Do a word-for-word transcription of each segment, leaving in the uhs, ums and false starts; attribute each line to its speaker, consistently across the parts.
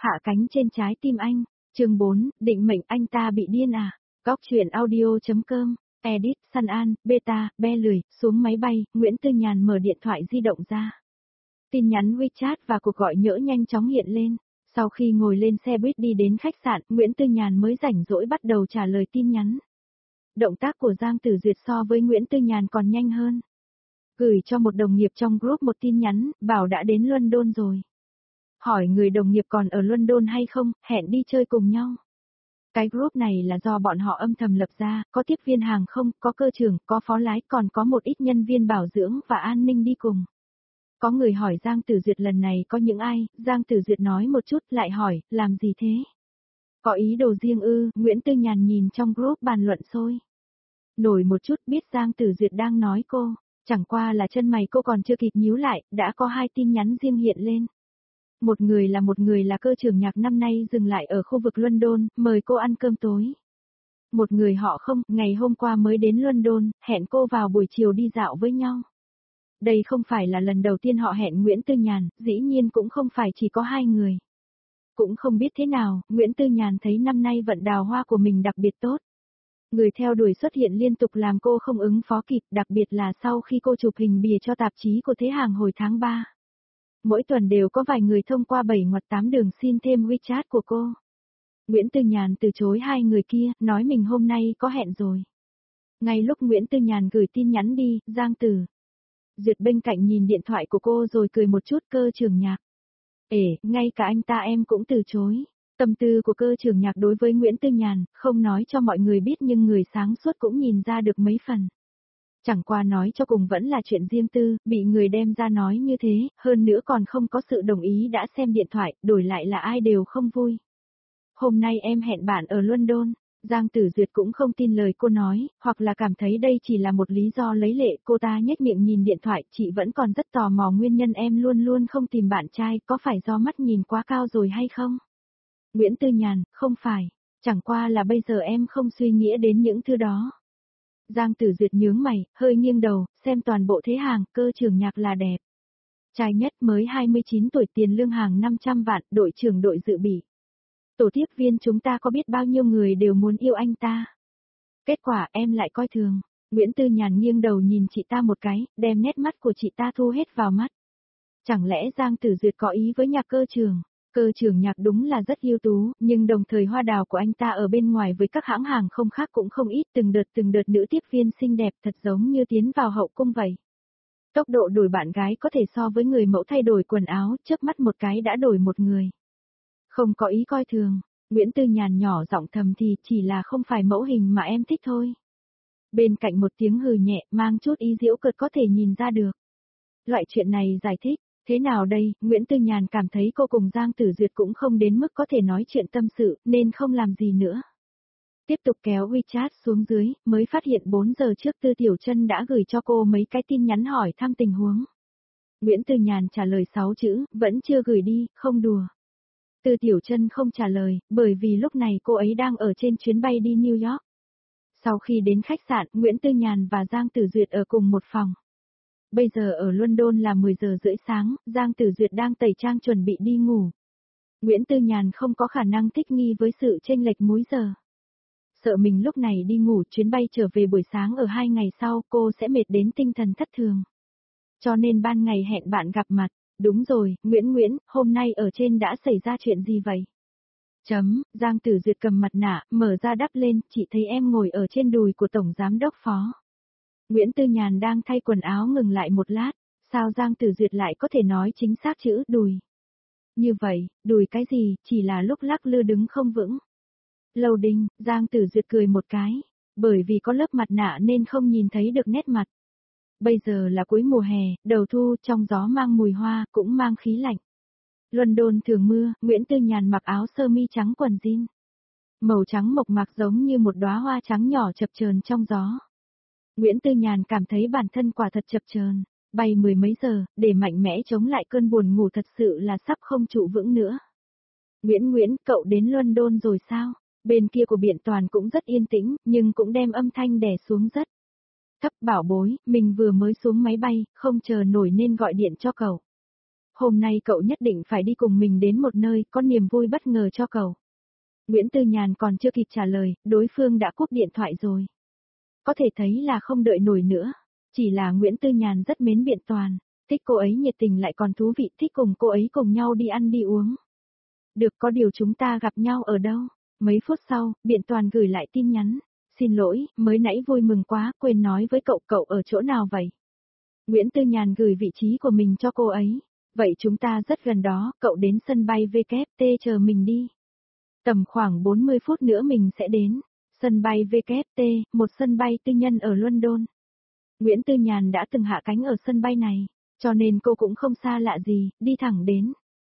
Speaker 1: Hạ cánh trên trái tim anh, chương bốn, định mệnh anh ta bị điên à, góc truyện audio.com, edit, Sun An, beta, be lười, xuống máy bay, Nguyễn Tư Nhàn mở điện thoại di động ra. Tin nhắn WeChat và cuộc gọi nhỡ nhanh chóng hiện lên. Sau khi ngồi lên xe buýt đi đến khách sạn, Nguyễn Tư Nhàn mới rảnh rỗi bắt đầu trả lời tin nhắn. Động tác của Giang Tử Duyệt so với Nguyễn Tư Nhàn còn nhanh hơn. Gửi cho một đồng nghiệp trong group một tin nhắn, bảo đã đến London rồi. Hỏi người đồng nghiệp còn ở London hay không, hẹn đi chơi cùng nhau. Cái group này là do bọn họ âm thầm lập ra, có tiếp viên hàng không, có cơ trưởng, có phó lái, còn có một ít nhân viên bảo dưỡng và an ninh đi cùng. Có người hỏi Giang Tử Duyệt lần này có những ai, Giang Tử Duyệt nói một chút lại hỏi, làm gì thế? Có ý đồ riêng ư, Nguyễn Tư Nhàn nhìn trong group bàn luận sôi. Nổi một chút biết Giang Tử Duyệt đang nói cô, chẳng qua là chân mày cô còn chưa kịp nhíu lại, đã có hai tin nhắn riêng hiện lên. Một người là một người là cơ trưởng nhạc năm nay dừng lại ở khu vực London, mời cô ăn cơm tối. Một người họ không, ngày hôm qua mới đến London, hẹn cô vào buổi chiều đi dạo với nhau. Đây không phải là lần đầu tiên họ hẹn Nguyễn Tư Nhàn, dĩ nhiên cũng không phải chỉ có hai người. Cũng không biết thế nào, Nguyễn Tư Nhàn thấy năm nay vận đào hoa của mình đặc biệt tốt. Người theo đuổi xuất hiện liên tục làm cô không ứng phó kịp, đặc biệt là sau khi cô chụp hình bìa cho tạp chí của Thế Hàng hồi tháng ba. Mỗi tuần đều có vài người thông qua bảy ngoặt tám đường xin thêm WeChat của cô. Nguyễn Tư Nhàn từ chối hai người kia, nói mình hôm nay có hẹn rồi. Ngay lúc Nguyễn Tư Nhàn gửi tin nhắn đi, Giang Tử Duyệt bên cạnh nhìn điện thoại của cô rồi cười một chút, cơ trưởng nhạc. Ể, ngay cả anh ta em cũng từ chối. Tâm tư của cơ trưởng nhạc đối với Nguyễn Tư Nhàn, không nói cho mọi người biết nhưng người sáng suốt cũng nhìn ra được mấy phần. Chẳng qua nói cho cùng vẫn là chuyện riêng tư, bị người đem ra nói như thế, hơn nữa còn không có sự đồng ý đã xem điện thoại, đổi lại là ai đều không vui. Hôm nay em hẹn bạn ở London. Giang Tử Duyệt cũng không tin lời cô nói, hoặc là cảm thấy đây chỉ là một lý do lấy lệ, cô ta nhếch miệng nhìn điện thoại, chị vẫn còn rất tò mò nguyên nhân em luôn luôn không tìm bạn trai, có phải do mắt nhìn quá cao rồi hay không? Nguyễn Tư Nhàn, không phải, chẳng qua là bây giờ em không suy nghĩ đến những thứ đó. Giang Tử Duyệt nhướng mày, hơi nghiêng đầu, xem toàn bộ Thế Hàng, cơ trưởng nhạc là đẹp. Trai nhất mới hai mươi chín tuổi, tiền lương hàng năm trăm vạn, đội trưởng đội dự bị. Tổ tiếp viên chúng ta có biết bao nhiêu người đều muốn yêu anh ta. Kết quả em lại coi thường. Nguyễn Tư Nhàn nghiêng đầu nhìn chị ta một cái, đem nét mắt của chị ta thu hết vào mắt. Chẳng lẽ Giang Tử Duyệt có ý với nhạc cơ trưởng? Cơ trưởng nhạc đúng là rất ưu tú, nhưng đồng thời hoa đào của anh ta ở bên ngoài với các hãng hàng không khác cũng không ít, từng đợt từng đợt nữ tiếp viên xinh đẹp thật giống như tiến vào hậu cung vậy. Tốc độ đổi bạn gái có thể so với người mẫu thay đổi quần áo, chớp mắt một cái đã đổi một người. Không có ý coi thường, Nguyễn Tư Nhàn nhỏ giọng thầm thì chỉ là không phải mẫu hình mà em thích thôi. Bên cạnh một tiếng hừ nhẹ, mang chút ý giễu cợt có thể nhìn ra được. Loại chuyện này giải thích, thế nào đây, Nguyễn Tư Nhàn cảm thấy cô cùng Giang Tử Duyệt cũng không đến mức có thể nói chuyện tâm sự, nên không làm gì nữa. Tiếp tục kéo WeChat xuống dưới, mới phát hiện bốn giờ trước Tư Tiểu Chân đã gửi cho cô mấy cái tin nhắn hỏi thăm tình huống. Nguyễn Tư Nhàn trả lời sáu chữ, vẫn chưa gửi đi, không đùa. Tư Tiểu Chân không trả lời, bởi vì lúc này cô ấy đang ở trên chuyến bay đi New York. Sau khi đến khách sạn, Nguyễn Tư Nhàn và Giang Tử Duyệt ở cùng một phòng. Bây giờ ở London là mười giờ rưỡi sáng, Giang Tử Duyệt đang tẩy trang chuẩn bị đi ngủ. Nguyễn Tư Nhàn không có khả năng thích nghi với sự chênh lệch múi giờ. Sợ mình lúc này đi ngủ, chuyến bay trở về buổi sáng ở hai ngày sau, cô sẽ mệt đến tinh thần thất thường. Cho nên ban ngày hẹn bạn gặp mặt. Đúng rồi, Nguyễn Nguyễn, hôm nay ở trên đã xảy ra chuyện gì vậy? Chấm, Giang Tử Duyệt cầm mặt nạ, mở ra đắp lên, chị thấy em ngồi ở trên đùi của Tổng Giám Đốc Phó. Nguyễn Tư Nhàn đang thay quần áo ngừng lại một lát, sao Giang Tử Duyệt lại có thể nói chính xác chữ đùi? Như vậy, đùi cái gì, chỉ là lúc lắc lư đứng không vững. Loading, Giang Tử Duyệt cười một cái, bởi vì có lớp mặt nạ nên không nhìn thấy được nét mặt. Bây giờ là cuối mùa hè, đầu thu, trong gió mang mùi hoa, cũng mang khí lạnh. London thường mưa, Nguyễn Tư Nhàn mặc áo sơ mi trắng quần jean. Màu trắng mộc mạc giống như một đóa hoa trắng nhỏ chập chờn trong gió. Nguyễn Tư Nhàn cảm thấy bản thân quả thật chập chờn, bay mười mấy giờ, để mạnh mẽ chống lại cơn buồn ngủ thật sự là sắp không trụ vững nữa. Nguyễn Nguyễn, cậu đến London rồi sao? Bên kia của biển toàn cũng rất yên tĩnh, nhưng cũng đem âm thanh đè xuống rất thấp. Bảo bối, mình vừa mới xuống máy bay, không chờ nổi nên gọi điện cho cậu. Hôm nay cậu nhất định phải đi cùng mình đến một nơi có niềm vui bất ngờ cho cậu. Nguyễn Tư Nhàn còn chưa kịp trả lời, đối phương đã cúp điện thoại rồi. Có thể thấy là không đợi nổi nữa. Chỉ là Nguyễn Tư Nhàn rất mến Biện Toàn, thích cô ấy nhiệt tình lại còn thú vị, thích cùng cô ấy cùng nhau đi ăn đi uống. Được, có điều chúng ta gặp nhau ở đâu? Mấy phút sau, Biện Toàn gửi lại tin nhắn. Xin lỗi, mới nãy vui mừng quá, quên nói với cậu, cậu ở chỗ nào vậy? Nguyễn Tư Nhàn gửi vị trí của mình cho cô ấy. Vậy chúng ta rất gần đó, cậu đến sân bay vê kép tê chờ mình đi. Tầm khoảng bốn mươi phút nữa mình sẽ đến. Sân bay vê kép tê, một sân bay tư nhân ở London. Nguyễn Tư Nhàn đã từng hạ cánh ở sân bay này, cho nên cô cũng không xa lạ gì, đi thẳng đến.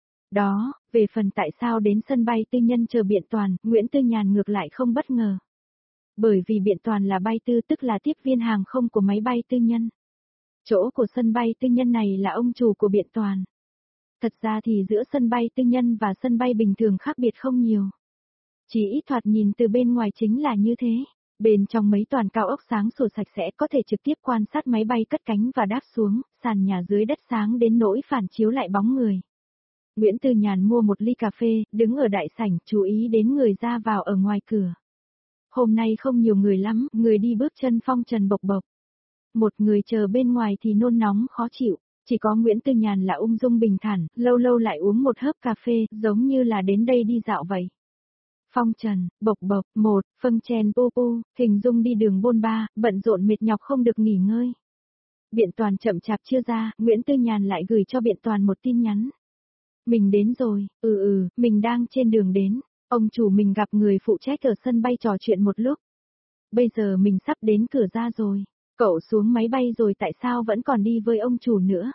Speaker 1: Đó, về phần tại sao đến sân bay tư nhân chờ Biện Toàn, Nguyễn Tư Nhàn ngược lại không bất ngờ. Bởi vì Biện Toàn là bay tư, tức là tiếp viên hàng không của máy bay tư nhân. Chỗ của sân bay tư nhân này là ông chủ của Biện Toàn. Thật ra thì giữa sân bay tư nhân và sân bay bình thường khác biệt không nhiều. Chỉ ít thoạt nhìn từ bên ngoài chính là như thế. Bên trong mấy toàn cao ốc sáng sủa sạch sẽ có thể trực tiếp quan sát máy bay cất cánh và đáp xuống, sàn nhà dưới đất sáng đến nỗi phản chiếu lại bóng người. Nguyễn Tư Nhàn mua một ly cà phê, đứng ở đại sảnh, chú ý đến người ra vào ở ngoài cửa. Hôm nay không nhiều người lắm, người đi bước chân phong trần bộc bộc. Một người chờ bên ngoài thì nôn nóng khó chịu, chỉ có Nguyễn Tư Nhàn là ung dung bình thản, lâu lâu lại uống một hớp cà phê, giống như là đến đây đi dạo vậy. Phong trần, bộc bộc, một, phâng chen pu pu, hình dung đi đường bôn ba, bận rộn mệt nhọc không được nghỉ ngơi. Biện Toàn chậm chạp chưa ra, Nguyễn Tư Nhàn lại gửi cho Biện Toàn một tin nhắn. Mình đến rồi, ừ ừ, mình đang trên đường đến, ông chủ mình gặp người phụ trách ở sân bay trò chuyện một lúc. Bây giờ mình sắp đến cửa ra rồi, cậu xuống máy bay rồi tại sao vẫn còn đi với ông chủ nữa?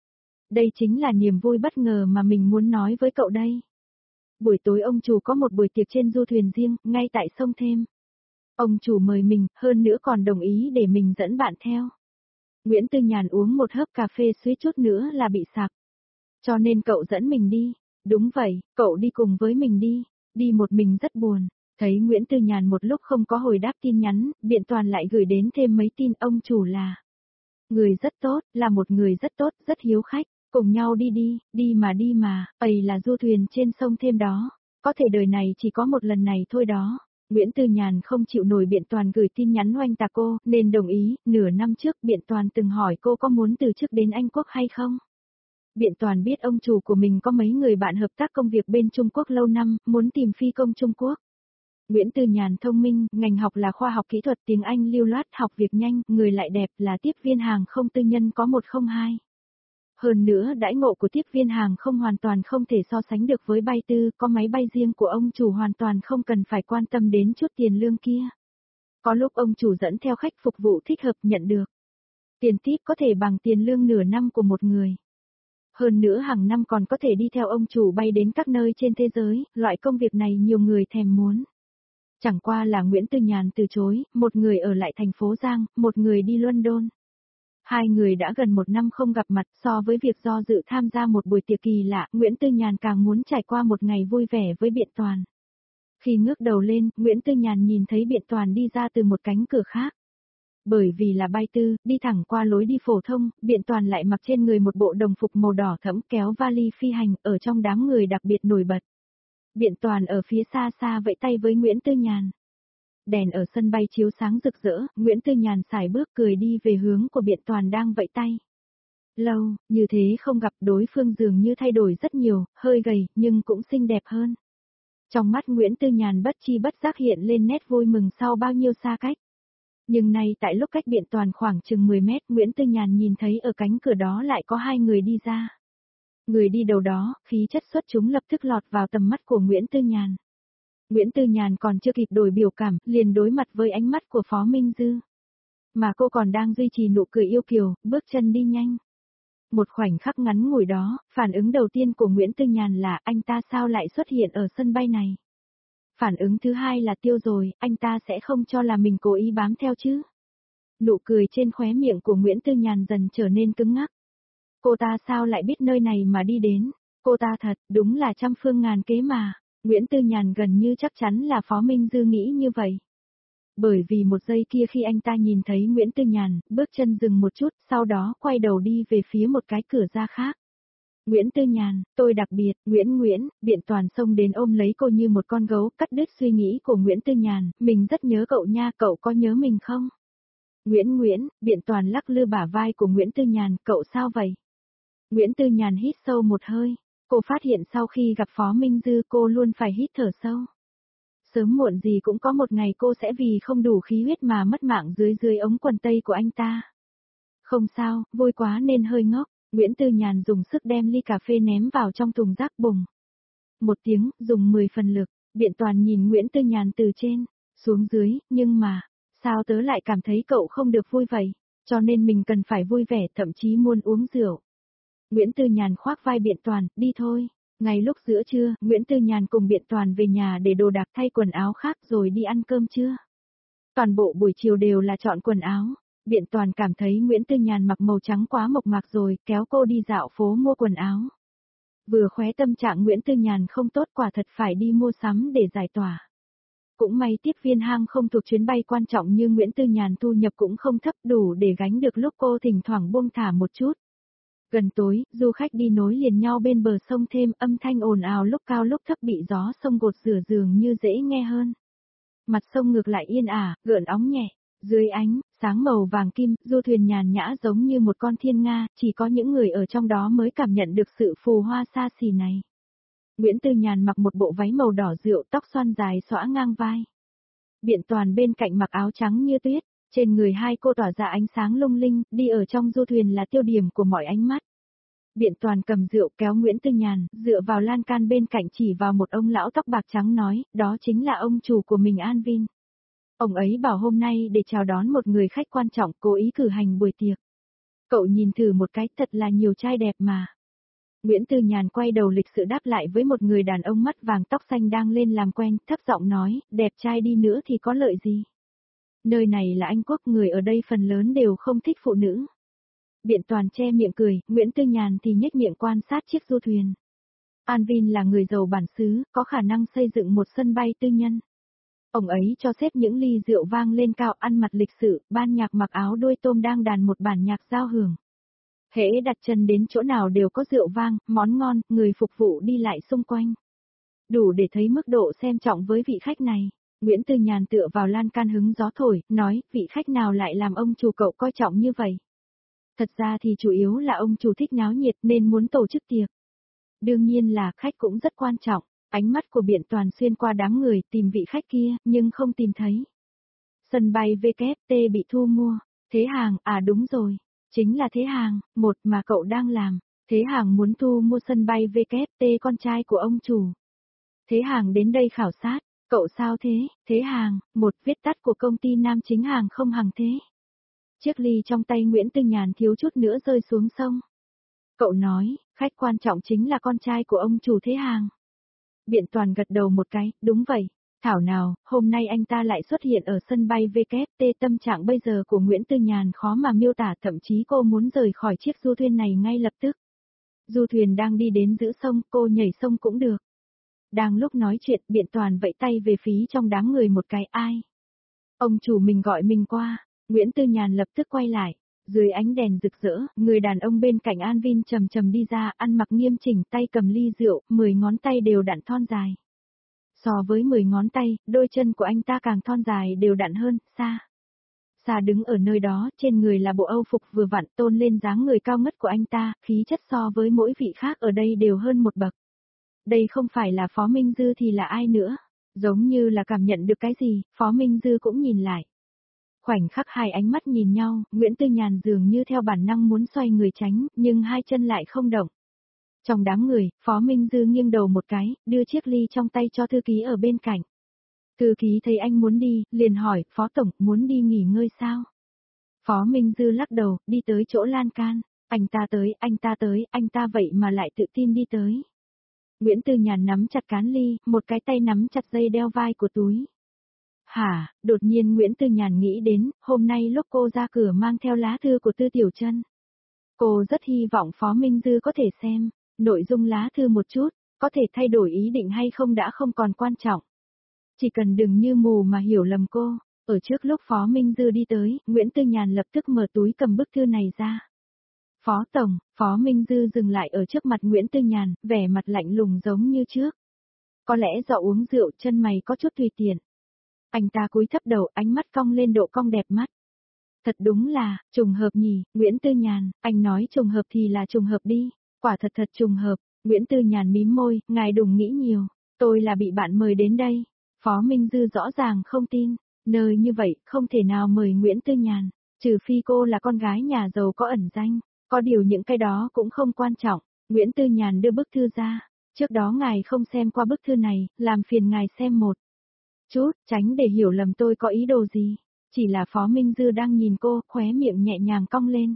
Speaker 1: Đây chính là niềm vui bất ngờ mà mình muốn nói với cậu đây. Buổi tối ông chủ có một buổi tiệc trên du thuyền riêng, ngay tại sông Thêm. Ông chủ mời mình, hơn nữa còn đồng ý để mình dẫn bạn theo. Nguyễn Tư Nhàn uống một hớp cà phê suýt chút nữa là bị sặc. Cho nên cậu dẫn mình đi. Đúng vậy, cậu đi cùng với mình đi. Đi một mình rất buồn. Thấy Nguyễn Tư Nhàn một lúc không có hồi đáp tin nhắn, Biện Toàn lại gửi đến thêm mấy tin ông chủ là. Người rất tốt, là một người rất tốt, rất hiếu khách. Cùng nhau đi đi, đi mà đi mà, ầy là du thuyền trên sông Thêm đó. Có thể đời này chỉ có một lần này thôi đó. Nguyễn Tư Nhàn không chịu nổi Biện Toàn gửi tin nhắn oanh tạc cô, nên đồng ý. Nửa năm trước Biện Toàn từng hỏi cô có muốn từ chức đến Anh Quốc hay không. Biện Toàn biết ông chủ của mình có mấy người bạn hợp tác công việc bên Trung Quốc lâu năm, muốn tìm phi công Trung Quốc. Nguyễn Tư Nhàn thông minh, ngành học là khoa học kỹ thuật, tiếng Anh lưu loát, học việc nhanh, người lại đẹp, là tiếp viên hàng không tư nhân có một không hai. Hơn nữa đãi ngộ của tiếp viên hàng không hoàn toàn không thể so sánh được với bay tư, có máy bay riêng của ông chủ hoàn toàn không cần phải quan tâm đến chút tiền lương kia. Có lúc ông chủ dẫn theo khách phục vụ thích hợp nhận được. Tiền tip có thể bằng tiền lương nửa năm của một người. Hơn nữa hàng năm còn có thể đi theo ông chủ bay đến các nơi trên thế giới, loại công việc này nhiều người thèm muốn. Chẳng qua là Nguyễn Tư Nhàn từ chối, một người ở lại thành phố Giang, một người đi London. Hai người đã gần một năm không gặp mặt, so với việc do dự tham gia một buổi tiệc kỳ lạ, Nguyễn Tư Nhàn càng muốn trải qua một ngày vui vẻ với Biện Toàn. Khi ngước đầu lên, Nguyễn Tư Nhàn nhìn thấy Biện Toàn đi ra từ một cánh cửa khác. Bởi vì là bay tư, đi thẳng qua lối đi phổ thông, Biện Toàn lại mặc trên người một bộ đồng phục màu đỏ thẫm kéo vali phi hành, ở trong đám người đặc biệt nổi bật. Biện Toàn ở phía xa xa vẫy tay với Nguyễn Tư Nhàn. Đèn ở sân bay chiếu sáng rực rỡ, Nguyễn Tư Nhàn sải bước cười đi về hướng của Biện Toàn đang vẫy tay. Lâu, như thế không gặp, đối phương dường như thay đổi rất nhiều, hơi gầy, nhưng cũng xinh đẹp hơn. Trong mắt Nguyễn Tư Nhàn bất chi bất giác hiện lên nét vui mừng sau bao nhiêu xa cách. Nhưng nay tại lúc cách Biện Toàn khoảng chừng mười mét, Nguyễn Tư Nhàn nhìn thấy ở cánh cửa đó lại có hai người đi ra. Người đi đầu đó, khí chất xuất chúng lập tức lọt vào tầm mắt của Nguyễn Tư Nhàn. Nguyễn Tư Nhàn còn chưa kịp đổi biểu cảm, liền đối mặt với ánh mắt của Phó Minh Dư. Mà cô còn đang duy trì nụ cười yêu kiều, bước chân đi nhanh. Một khoảnh khắc ngắn ngủi đó, phản ứng đầu tiên của Nguyễn Tư Nhàn là anh ta sao lại xuất hiện ở sân bay này. Phản ứng thứ hai là tiêu rồi, anh ta sẽ không cho là mình cố ý bám theo chứ. Nụ cười trên khóe miệng của Nguyễn Tư Nhàn dần trở nên cứng ngắc. Cô ta sao lại biết nơi này mà đi đến, cô ta thật, đúng là trăm phương ngàn kế mà. Nguyễn Tư Nhàn gần như chắc chắn là Phó Minh Dư nghĩ như vậy. Bởi vì một giây kia khi anh ta nhìn thấy Nguyễn Tư Nhàn, bước chân dừng một chút, sau đó quay đầu đi về phía một cái cửa ra khác. Nguyễn Tư Nhàn, tôi đặc biệt, Nguyễn Nguyễn, Biện Toàn xông đến ôm lấy cô như một con gấu, cắt đứt suy nghĩ của Nguyễn Tư Nhàn, mình rất nhớ cậu nha, cậu có nhớ mình không? Nguyễn Nguyễn, Biện Toàn lắc lư bả vai của Nguyễn Tư Nhàn, cậu sao vậy? Nguyễn Tư Nhàn hít sâu một hơi, cô phát hiện sau khi gặp Phó Minh Dư cô luôn phải hít thở sâu. Sớm muộn gì cũng có một ngày cô sẽ vì không đủ khí huyết mà mất mạng dưới dưới ống quần tây của anh ta. Không sao, vui quá nên hơi ngốc, Nguyễn Tư Nhàn dùng sức đem ly cà phê ném vào trong thùng rác bùng. Một tiếng, dùng mười phần lực, Biện Toàn nhìn Nguyễn Tư Nhàn từ trên, xuống dưới, nhưng mà, sao tớ lại cảm thấy cậu không được vui vậy, cho nên mình cần phải vui vẻ thậm chí muốn uống rượu. Nguyễn Tư Nhàn khoác vai Biện Toàn, đi thôi. Ngay lúc giữa trưa, Nguyễn Tư Nhàn cùng Biện Toàn về nhà để đồ đạc thay quần áo khác rồi đi ăn cơm trưa. Toàn bộ buổi chiều đều là chọn quần áo. Biện Toàn cảm thấy Nguyễn Tư Nhàn mặc màu trắng quá mộc mạc rồi, kéo cô đi dạo phố mua quần áo. Vừa khóe tâm trạng Nguyễn Tư Nhàn không tốt quả thật phải đi mua sắm để giải tỏa. Cũng may tiếp viên hang không thuộc chuyến bay quan trọng như Nguyễn Tư Nhàn thu nhập cũng không thấp đủ để gánh được lúc cô thỉnh thoảng buông thả một chút. Gần tối, du khách đi nối liền nhau bên bờ sông thêm âm thanh ồn ào lúc cao lúc thấp bị gió sông gột rửa dường như dễ nghe hơn. Mặt sông ngược lại yên ả, gợn óng nhẹ, dưới ánh sáng màu vàng kim, du thuyền nhàn nhã giống như một con thiên nga, chỉ có những người ở trong đó mới cảm nhận được sự phù hoa xa xỉ này. Nguyễn Tư Nhàn mặc một bộ váy màu đỏ rượu, tóc xoăn dài xõa ngang vai. Biện Toàn bên cạnh mặc áo trắng như tuyết. Trên người hai cô tỏa ra ánh sáng lung linh, đi ở trong du thuyền là tiêu điểm của mọi ánh mắt. Biện Toàn cầm rượu kéo Nguyễn Tư Nhàn, dựa vào lan can bên cạnh chỉ vào một ông lão tóc bạc trắng nói, đó chính là ông chủ của mình An Vin. Ông ấy bảo hôm nay để chào đón một người khách quan trọng cố ý cử hành buổi tiệc. Cậu nhìn thử một cái thật là nhiều trai đẹp mà. Nguyễn Tư Nhàn quay đầu lịch sự đáp lại với một người đàn ông mắt vàng tóc xanh đang lên làm quen, thấp giọng nói, đẹp trai đi nữa thì có lợi gì. Nơi này là Anh Quốc, người ở đây phần lớn đều không thích phụ nữ. Biện Toàn che miệng cười, Nguyễn Tư Nhàn thì nhếch miệng quan sát chiếc du thuyền. An Vin là người giàu bản xứ, có khả năng xây dựng một sân bay tư nhân. Ông ấy cho xếp những ly rượu vang lên cao, ăn mặc lịch sự, ban nhạc mặc áo đuôi tôm đang đàn một bản nhạc giao hưởng. Hễ đặt chân đến chỗ nào đều có rượu vang, món ngon, người phục vụ đi lại xung quanh. Đủ để thấy mức độ xem trọng với vị khách này. Nguyễn Tư Nhàn tựa vào lan can hứng gió thổi, nói, vị khách nào lại làm ông chủ cậu coi trọng như vậy? Thật ra thì chủ yếu là ông chủ thích náo nhiệt nên muốn tổ chức tiệc. Đương nhiên là khách cũng rất quan trọng, ánh mắt của Biện Toàn xuyên qua đám người tìm vị khách kia, nhưng không tìm thấy. Sân bay vê kép tê bị thu mua, Thế Hàng, à đúng rồi, chính là Thế Hàng, một mà cậu đang làm. Thế Hàng muốn thu mua sân bay vê kép tê con trai của ông chủ. Thế Hàng đến đây khảo sát. Cậu sao thế, Thế Hàng, một viết tắt của công ty Nam Chính Hàng không Hàng Thế. Chiếc ly trong tay Nguyễn Tư Nhàn thiếu chút nữa rơi xuống sông. Cậu nói, khách quan trọng chính là con trai của ông chủ Thế Hàng. Biện Toàn gật đầu một cái, đúng vậy. Thảo nào, hôm nay anh ta lại xuất hiện ở sân bay vê kép tê, tâm trạng bây giờ của Nguyễn Tư Nhàn khó mà miêu tả, thậm chí cô muốn rời khỏi chiếc du thuyền này ngay lập tức. Du thuyền đang đi đến giữa sông, cô nhảy sông cũng được. Đang lúc nói chuyện, Biện Toàn vẫy tay về phía trong đám người một cái, ai? Ông chủ mình gọi mình qua. Nguyễn Tư Nhàn lập tức quay lại. Dưới ánh đèn rực rỡ, người đàn ông bên cạnh An Vin trầm trầm đi ra, ăn mặc nghiêm chỉnh, tay cầm ly rượu, mười ngón tay đều đặn thon dài. So với mười ngón tay, đôi chân của anh ta càng thon dài đều đặn hơn, xa. Xa đứng ở nơi đó, trên người là bộ âu phục vừa vặn tôn lên dáng người cao ngất của anh ta, khí chất so với mỗi vị khác ở đây đều hơn một bậc. Đây không phải là Phó Minh Dư thì là ai nữa? Giống như là cảm nhận được cái gì, Phó Minh Dư cũng nhìn lại. Khoảnh khắc hai ánh mắt nhìn nhau, Nguyễn Tư Nhàn dường như theo bản năng muốn xoay người tránh, nhưng hai chân lại không động. Trong đám người, Phó Minh Dư nghiêng đầu một cái, đưa chiếc ly trong tay cho thư ký ở bên cạnh. Thư ký thấy anh muốn đi, liền hỏi, Phó Tổng, muốn đi nghỉ ngơi sao? Phó Minh Dư lắc đầu, đi tới chỗ lan can. Anh ta tới, anh ta tới, anh ta vậy mà lại tự tin đi tới. Nguyễn Tư Nhàn nắm chặt cán ly, một cái tay nắm chặt dây đeo vai của túi. Hả, đột nhiên Nguyễn Tư Nhàn nghĩ đến, hôm nay lúc cô ra cửa mang theo lá thư của Tư Tiểu Trân. Cô rất hy vọng Phó Minh Dư có thể xem, nội dung lá thư một chút, có thể thay đổi ý định hay không đã không còn quan trọng. Chỉ cần đừng như mù mà hiểu lầm cô. Ở trước lúc Phó Minh Dư đi tới, Nguyễn Tư Nhàn lập tức mở túi cầm bức thư này ra. Phó Tổng, Phó Minh Dư dừng lại ở trước mặt Nguyễn Tư Nhàn, vẻ mặt lạnh lùng giống như trước. Có lẽ do uống rượu chân mày có chút tùy tiện. Anh ta cúi thấp đầu, ánh mắt cong lên độ cong đẹp mắt. Thật đúng là, trùng hợp nhỉ, Nguyễn Tư Nhàn, anh nói trùng hợp thì là trùng hợp đi, quả thật thật trùng hợp. Nguyễn Tư Nhàn mím môi, ngài đừng nghĩ nhiều, tôi là bị bạn mời đến đây. Phó Minh Dư rõ ràng không tin, nơi như vậy không thể nào mời Nguyễn Tư Nhàn, trừ phi cô là con gái nhà giàu có ẩn danh, có điều những cái đó cũng không quan trọng. Nguyễn Tư Nhàn đưa bức thư ra, trước đó ngài không xem qua bức thư này, làm phiền ngài xem một chút, tránh để hiểu lầm tôi có ý đồ gì. Chỉ là Phó Minh Dư đang nhìn cô, khóe miệng nhẹ nhàng cong lên.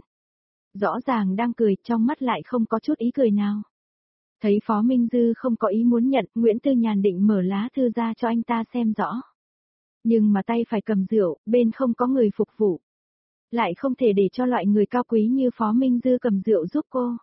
Speaker 1: Rõ ràng đang cười, trong mắt lại không có chút ý cười nào. Thấy Phó Minh Dư không có ý muốn nhận, Nguyễn Tư Nhàn định mở lá thư ra cho anh ta xem rõ. Nhưng mà tay phải cầm rượu, bên không có người phục vụ. Lại không thể để cho loại người cao quý như Phó Minh Dư cầm rượu giúp cô.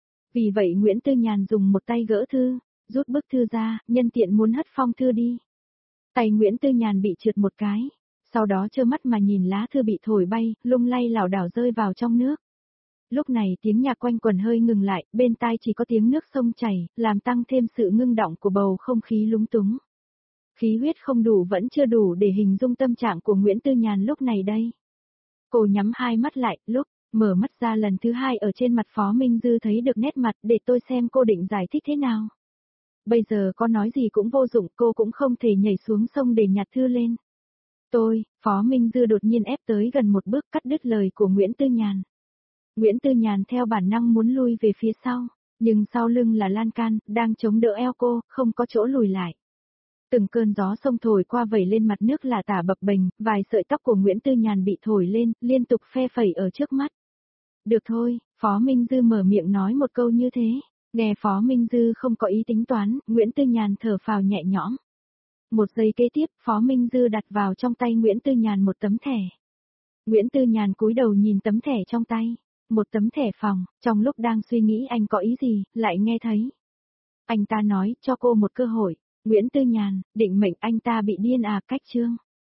Speaker 1: Vì vậy Nguyễn Tư Nhàn dùng một tay gỡ thư, rút bức thư ra, nhân tiện muốn hất phong thư đi. Tay Nguyễn Tư Nhàn bị trượt một cái, sau đó trơ mắt mà nhìn lá thư bị thổi bay, lung lay lảo đảo rơi vào trong nước. Lúc này tiếng nhạc quanh quần hơi ngừng lại, bên tai chỉ có tiếng nước sông chảy, làm tăng thêm sự ngưng động của bầu không khí lúng túng. Khí huyết không đủ vẫn chưa đủ để hình dung tâm trạng của Nguyễn Tư Nhàn lúc này đây. Cô nhắm hai mắt lại, lúc mở mắt ra lần thứ hai ở trên mặt Phó Minh Dư thấy được nét mặt để tôi xem cô định giải thích thế nào. Bây giờ có nói gì cũng vô dụng, cô cũng không thể nhảy xuống sông để nhặt thư lên. Tôi, Phó Minh Dư đột nhiên ép tới gần một bước cắt đứt lời của Nguyễn Tư Nhàn. Nguyễn Tư Nhàn theo bản năng muốn lui về phía sau, nhưng sau lưng là lan can, đang chống đỡ eo cô, không có chỗ lùi lại. Từng cơn gió sông thổi qua vẩy lên mặt nước là tả bập bềnh, vài sợi tóc của Nguyễn Tư Nhàn bị thổi lên, liên tục phe phẩy ở trước mắt. Được thôi, Phó Minh Dư mở miệng nói một câu như thế. Nghe Phó Minh Dư không có ý tính toán, Nguyễn Tư Nhàn thở phào nhẹ nhõm. Một giây kế tiếp, Phó Minh Dư đặt vào trong tay Nguyễn Tư Nhàn một tấm thẻ. Nguyễn Tư Nhàn cúi đầu nhìn tấm thẻ trong tay. Một tấm thẻ phòng, trong lúc đang suy nghĩ anh có ý gì, lại nghe thấy. Anh ta nói, cho cô một cơ hội. Nguyễn Tư Nhàn, định mệnh anh ta bị điên à, cách chương.